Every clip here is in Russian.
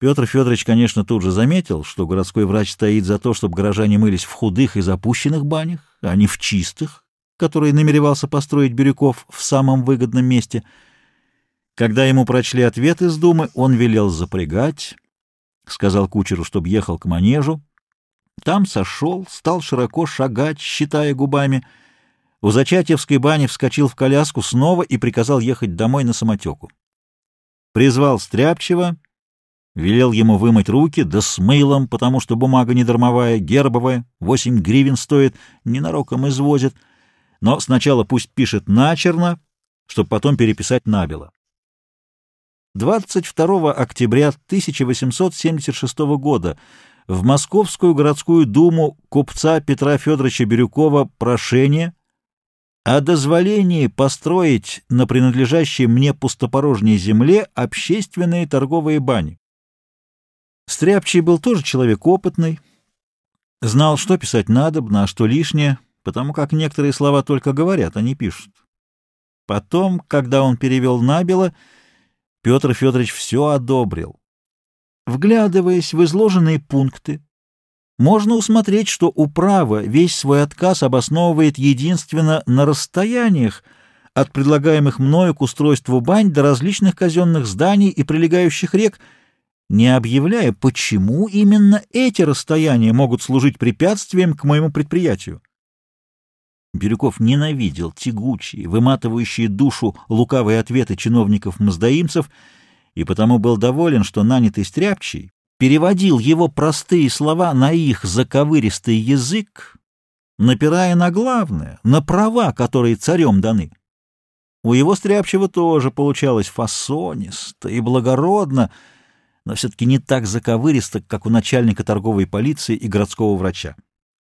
Петр Федорович, конечно, тут же заметил, что городской врач стоит за то, чтобы горожане мылись в худых и запущенных банях, а не в чистых, которые намеревался построить Бирюков в самом выгодном месте. Когда ему прочли ответ из Думы, он велел запрягать, сказал кучеру, чтобы ехал к манежу. Там сошел, стал широко шагать, считая губами. У Зачатьевской бани вскочил в коляску снова и приказал ехать домой на самотеку. Призвал Стряпчего, велел ему вымыть руки, да с мылом, потому что бумага не дармовая, гербовая, 8 гривен стоит, ненароком извозит. Но сначала пусть пишет начерно, чтобы потом переписать набело. 22 октября 1876 года в Московскую городскую думу купца Петра Федоровича Бирюкова прошение о дозволении построить на принадлежащей мне пустопорожней земле общественные торговые бани. Стряпчий был тоже человек опытный, знал, что писать надобно, а что лишнее, потому как некоторые слова только говорят, а не пишут. Потом, когда он перевел набело, Петр Федорович все одобрил. Вглядываясь в изложенные пункты, можно усмотреть, что управа весь свой отказ обосновывает единственно на расстояниях от предлагаемых мною к устройству бань до различных казенных зданий и прилегающих рек, не объявляя, почему именно эти расстояния могут служить препятствием к моему предприятию. Бирюков ненавидел тягучие, выматывающие душу лукавые ответы чиновников-мздоимцев и потому был доволен, что нанятый Стряпчий переводил его простые слова на их заковыристый язык, напирая на главное, на права, которые царем даны. У его Стряпчего тоже получалось фасонисто и благородно, но все-таки не так заковыристо, как у начальника торговой полиции и городского врача.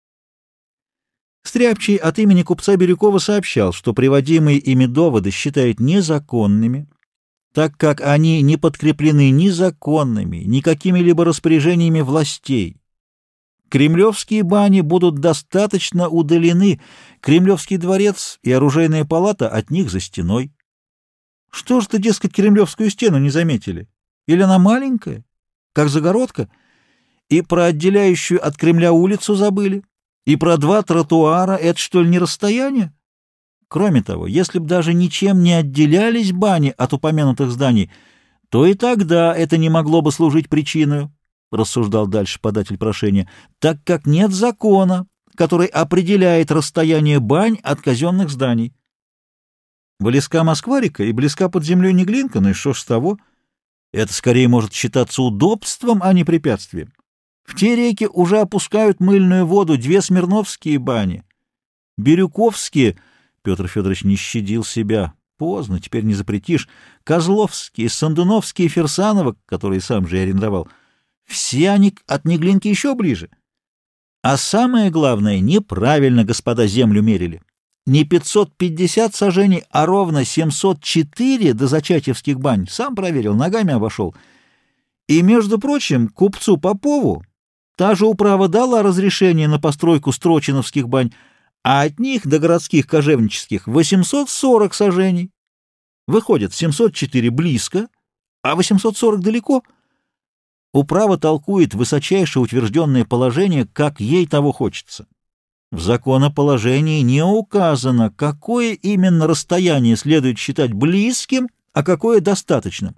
Стряпчий от имени купца Бирюкова сообщал, что приводимые ими доводы считают незаконными, так как они не подкреплены ни законными, ни какими-либо распоряжениями властей. Кремлевские бани будут достаточно удалены, Кремлевский дворец и оружейная палата от них за стеной. Что ж ты, дескать, Кремлевскую стену не заметили? Или она маленькая, как загородка? И про отделяющую от Кремля улицу забыли? И про 2 тротуара — это, что ли, не расстояние? Кроме того, если б даже ничем не отделялись бани от упомянутых зданий, то и тогда это не могло бы служить причиной, рассуждал дальше податель прошения, так как нет закона, который определяет расстояние бань от казенных зданий. Близка Москва-река и близка под землей Неглинка, ну и что ж с того? Это скорее может считаться удобством, а не препятствием. В те реки уже опускают мыльную воду 2 смирновские бани. Бирюковские, Петр Федорович не щадил себя, поздно, теперь не запретишь, Козловские, Сандуновские, Фирсаново, которые сам же и арендовал, все они от Неглинки еще ближе. А самое главное, неправильно господа землю мерили. Не 550 саженей, а ровно 704 до Зачатьевских бань. Сам проверил, ногами обошел. И, между прочим, купцу Попову та же управа дала разрешение на постройку строчиновских бань, а от них до городских кожевнических 840 сажений. Выходит, 704 близко, а 840 далеко. Управа толкует высочайшее утвержденное положение, как ей того хочется. В законоположении не указано, какое именно расстояние следует считать близким, а какое достаточным.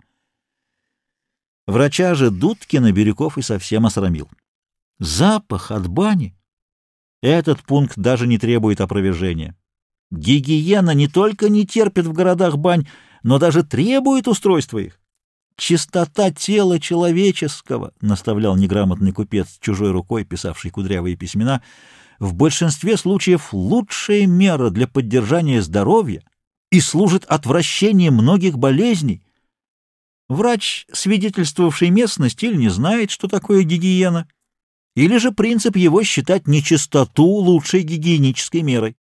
Врача же Дудкина Бирюков и совсем осрамил. Запах от бани. Этот пункт даже не требует опровержения. Гигиена не только не терпит в городах бань, но даже требует устройства их. «Чистота тела человеческого», — наставлял неграмотный купец, чужой рукой писавший кудрявые письмена, «в большинстве случаев лучшая мера для поддержания здоровья и служит отвращением многих болезней». Врач, свидетельствовавший местность, или не знает, что такое гигиена, или же принцип его считать нечистоту лучшей гигиенической мерой.